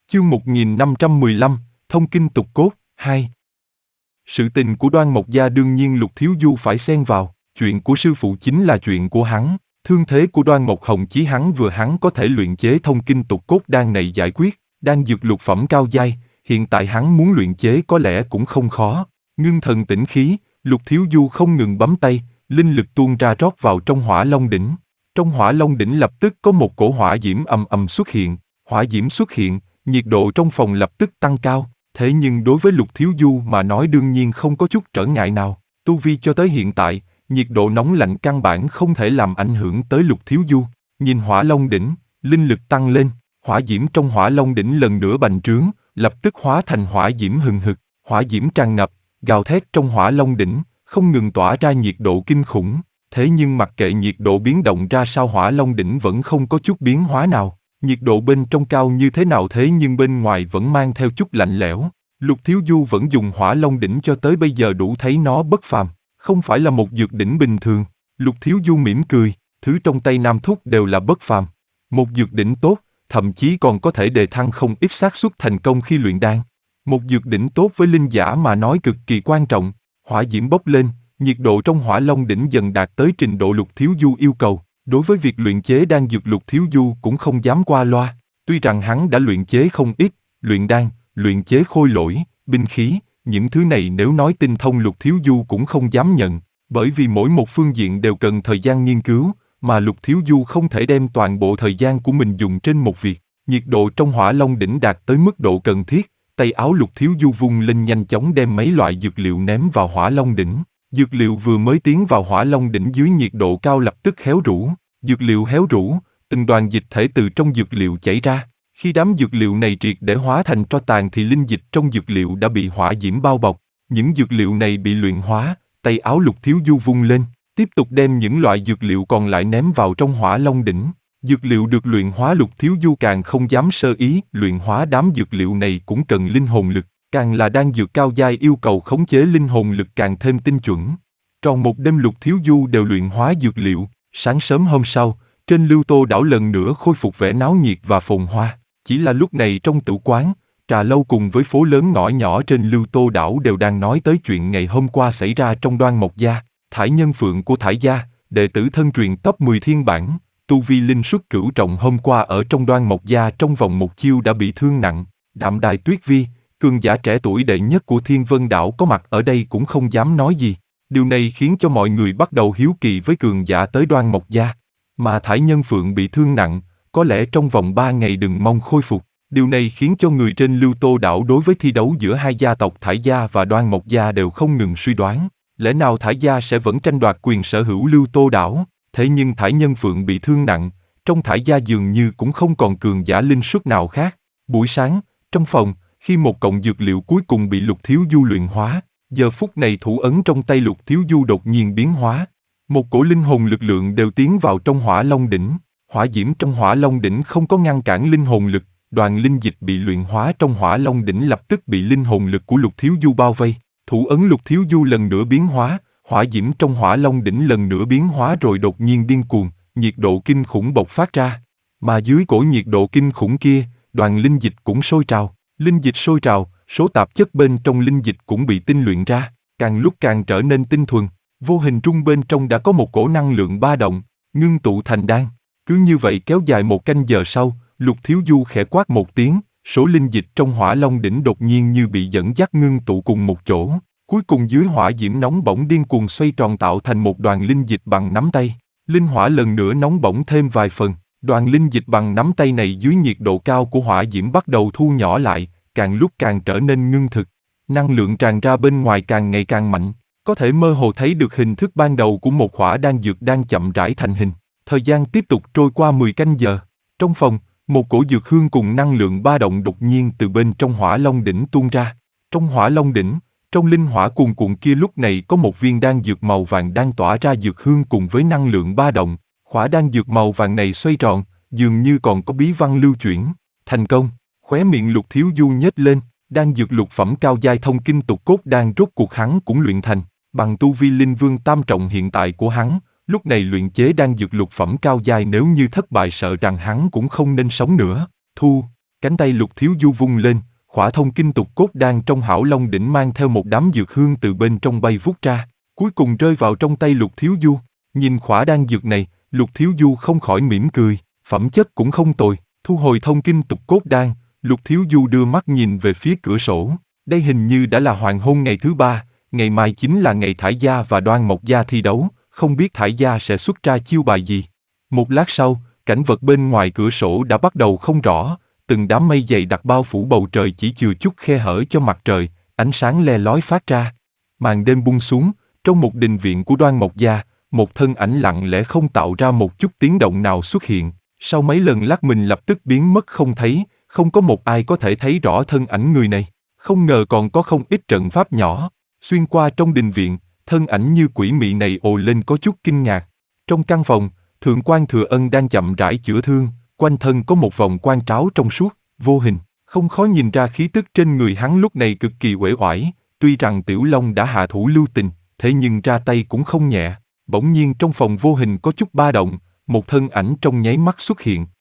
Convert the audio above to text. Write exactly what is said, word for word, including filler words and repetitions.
Chương một nghìn năm trăm mười lăm, Thông kinh tục cốt, hai. Sự tình của Đoan Mộc Gia đương nhiên Lục Thiếu Du phải xen vào, chuyện của sư phụ chính là chuyện của hắn, thương thế của Đoan Mộc Hồng Chí hắn vừa hắn có thể luyện chế thông kinh tục cốt đan này giải quyết, đan dược lục phẩm cao giai, hiện tại hắn muốn luyện chế có lẽ cũng không khó. Ngưng thần tĩnh khí, Lục Thiếu Du không ngừng bấm tay, linh lực tuôn ra rót vào trong Hỏa Long đỉnh. Trong Hỏa Long đỉnh lập tức có một cổ hỏa diễm ầm ầm xuất hiện, hỏa diễm xuất hiện, nhiệt độ trong phòng lập tức tăng cao, thế nhưng đối với Lục Thiếu Du mà nói đương nhiên không có chút trở ngại nào. Tu vi cho tới hiện tại, nhiệt độ nóng lạnh căn bản không thể làm ảnh hưởng tới Lục Thiếu Du. Nhìn Hỏa Long đỉnh, linh lực tăng lên, hỏa diễm trong Hỏa Long đỉnh lần nữa bành trướng, lập tức hóa thành hỏa diễm hừng hực, hỏa diễm tràn ngập, gào thét trong Hỏa Long đỉnh, không ngừng tỏa ra nhiệt độ kinh khủng. Thế nhưng mặc kệ nhiệt độ biến động ra sao Hỏa Long đỉnh vẫn không có chút biến hóa nào. Nhiệt độ bên trong cao như thế nào thế nhưng bên ngoài vẫn mang theo chút lạnh lẽo. Lục Thiếu Du vẫn dùng Hỏa Long đỉnh cho tới bây giờ đủ thấy nó bất phàm, không phải là một dược đỉnh bình thường. Lục Thiếu Du mỉm cười, thứ trong tay Nam Thúc đều là bất phàm. Một dược đỉnh tốt, thậm chí còn có thể đề thăng không ít xác suất thành công khi luyện đan. Một dược đỉnh tốt với linh giả mà nói cực kỳ quan trọng. Hỏa diễm bốc lên, nhiệt độ trong Hỏa Long đỉnh dần đạt tới trình độ Lục Thiếu Du yêu cầu. Đối với việc luyện chế đan dược Lục Thiếu Du cũng không dám qua loa, tuy rằng hắn đã luyện chế không ít, luyện đan, luyện chế khôi lỗi, binh khí, những thứ này nếu nói tinh thông Lục Thiếu Du cũng không dám nhận, bởi vì mỗi một phương diện đều cần thời gian nghiên cứu, mà Lục Thiếu Du không thể đem toàn bộ thời gian của mình dùng trên một việc. Nhiệt độ trong Hỏa Long đỉnh đạt tới mức độ cần thiết, tay áo Lục Thiếu Du vung lên nhanh chóng đem mấy loại dược liệu ném vào Hỏa Long đỉnh. Dược liệu vừa mới tiến vào Hỏa Long đỉnh dưới nhiệt độ cao lập tức héo rũ. Dược liệu héo rũ, từng đoàn dịch thể từ trong dược liệu chảy ra. Khi đám dược liệu này triệt để hóa thành tro tàn thì linh dịch trong dược liệu đã bị hỏa diễm bao bọc. Những dược liệu này bị luyện hóa, tay áo Lục Thiếu Du vung lên, tiếp tục đem những loại dược liệu còn lại ném vào trong Hỏa Long đỉnh. Dược liệu được luyện hóa Lục Thiếu Du càng không dám sơ ý, luyện hóa đám dược liệu này cũng cần linh hồn lực, càng là đan dược cao giai yêu cầu khống chế linh hồn lực càng thêm tinh chuẩn. Tròn một đêm Lục Thiếu Du đều luyện hóa dược liệu. Sáng sớm hôm sau, trên Lưu Tô đảo lần nữa khôi phục vẻ náo nhiệt và phồn hoa. Chỉ là lúc này trong tử quán, trà lâu cùng với phố lớn ngõ nhỏ trên Lưu Tô đảo đều đang nói tới chuyện ngày hôm qua xảy ra trong Đoan Mộc Gia. Thải Nhân Phượng của Thải Gia, đệ tử thân truyền top mười thiên bản, tu vi linh xuất cửu trọng hôm qua ở trong Đoan Mộc Gia trong vòng một chiêu đã bị thương nặng. Đạm Đài Tuyết Vi, cường giả trẻ tuổi đệ nhất của Thiên Vân đảo có mặt ở đây cũng không dám nói gì. Điều này khiến cho mọi người bắt đầu hiếu kỳ với cường giả tới Đoan Mộc Gia. Mà Thải Nhân Phượng bị thương nặng, có lẽ trong vòng ba ngày đừng mong khôi phục. Điều này khiến cho người trên Lưu Tô đảo đối với thi đấu giữa hai gia tộc Thải Gia và Đoan Mộc Gia đều không ngừng suy đoán. Lẽ nào Thải Gia sẽ vẫn tranh đoạt quyền sở hữu Lưu Tô đảo? Thế nhưng Thải Nhân Phượng bị thương nặng, trong Thải Gia dường như cũng không còn cường giả linh xuất nào khác. Buổi sáng, trong phòng, khi một cọng dược liệu cuối cùng bị Lục Thiếu Du luyện hóa, giờ phút này thủ ấn trong tay Lục Thiếu Du đột nhiên biến hóa. Một cổ linh hồn lực lượng đều tiến vào trong Hỏa Long đỉnh. Hỏa diễm trong Hỏa Long đỉnh không có ngăn cản linh hồn lực, đoàn linh dịch bị luyện hóa trong Hỏa Long đỉnh lập tức bị linh hồn lực của Lục Thiếu Du bao vây. Thủ ấn Lục Thiếu Du lần nữa biến hóa, hỏa diễm trong Hỏa Long đỉnh lần nữa biến hóa rồi đột nhiên điên cuồng, nhiệt độ kinh khủng bộc phát ra. Mà dưới cổ nhiệt độ kinh khủng kia, đoàn linh dịch cũng sôi trào. Linh dịch sôi trào, số tạp chất bên trong linh dịch cũng bị tinh luyện ra, càng lúc càng trở nên tinh thuần. Vô hình trung bên trong đã có một cổ năng lượng ba động, ngưng tụ thành đan. Cứ như vậy kéo dài một canh giờ sau, Lục Thiếu Du khẽ quát một tiếng, số linh dịch trong Hỏa Long đỉnh đột nhiên như bị dẫn dắt ngưng tụ cùng một chỗ. Cuối cùng dưới hỏa diễm nóng bỏng điên cuồng xoay tròn tạo thành một đoàn linh dịch bằng nắm tay. Linh hỏa lần nữa nóng bỏng thêm vài phần. Đoàn linh dịch bằng nắm tay này dưới nhiệt độ cao của hỏa diễm bắt đầu thu nhỏ lại, càng lúc càng trở nên ngưng thực. Năng lượng tràn ra bên ngoài càng ngày càng mạnh, có thể mơ hồ thấy được hình thức ban đầu của một hỏa đan dược đang chậm rãi thành hình. Thời gian tiếp tục trôi qua mười canh giờ. Trong phòng, một cổ dược hương cùng năng lượng ba động đột nhiên từ bên trong Hỏa Long đỉnh tuôn ra. Trong Hỏa Long đỉnh, trong linh hỏa cuồn cuộn kia lúc này có một viên đan dược màu vàng đang tỏa ra dược hương cùng với năng lượng ba động. Khỏa đan dược màu vàng này xoay tròn, dường như còn có bí văn lưu chuyển. Thành công, khóe miệng Lục Thiếu Du nhếch lên, đan dược lục phẩm cao giai thông kinh tục cốt đan rốt cuộc hắn cũng luyện thành. Bằng tu vi linh vương tam trọng hiện tại của hắn, lúc này luyện chế đan dược lục phẩm cao giai nếu như thất bại sợ rằng hắn cũng không nên sống nữa. Thu, Cánh tay Lục Thiếu Du vung lên, khỏa thông kinh tục cốt đan trong hảo long đỉnh mang theo một đám dược hương từ bên trong bay vút ra, cuối cùng rơi vào trong tay Lục Thiếu Du. Nhìn khỏa đan dược này, Lục Thiếu Du không khỏi mỉm cười, phẩm chất cũng không tồi. Thu hồi thông kinh tục cốt đan, Lục Thiếu Du đưa mắt nhìn về phía cửa sổ. Đây hình như đã là hoàng hôn ngày thứ ba, ngày mai chính là ngày Thải Gia và Đoan Mộc Gia thi đấu, không biết Thải Gia sẽ xuất ra chiêu bài gì. Một lát sau, cảnh vật bên ngoài cửa sổ đã bắt đầu không rõ, từng đám mây dày đặc bao phủ bầu trời chỉ chừa chút khe hở cho mặt trời, ánh sáng le lói phát ra. Màn đêm buông xuống, trong một đình viện của Đoan Mộc Gia, một thân ảnh lặng lẽ không tạo ra một chút tiếng động nào xuất hiện, sau mấy lần lắc mình lập tức biến mất không thấy, không có một ai có thể thấy rõ thân ảnh người này. Không ngờ còn có không ít trận pháp nhỏ, xuyên qua trong đình viện, thân ảnh như quỷ mị này ồ lên có chút kinh ngạc. Trong căn phòng, Thượng quan Thừa Ân đang chậm rãi chữa thương, quanh thân có một vòng quan tráo trong suốt, vô hình, không khó nhìn ra khí tức trên người hắn lúc này cực kỳ uể oải. Tuy rằng Tiểu Long đã hạ thủ lưu tình, thế nhưng ra tay cũng không nhẹ. Bỗng nhiên trong phòng vô hình có chút ba động, một thân ảnh trong nháy mắt xuất hiện,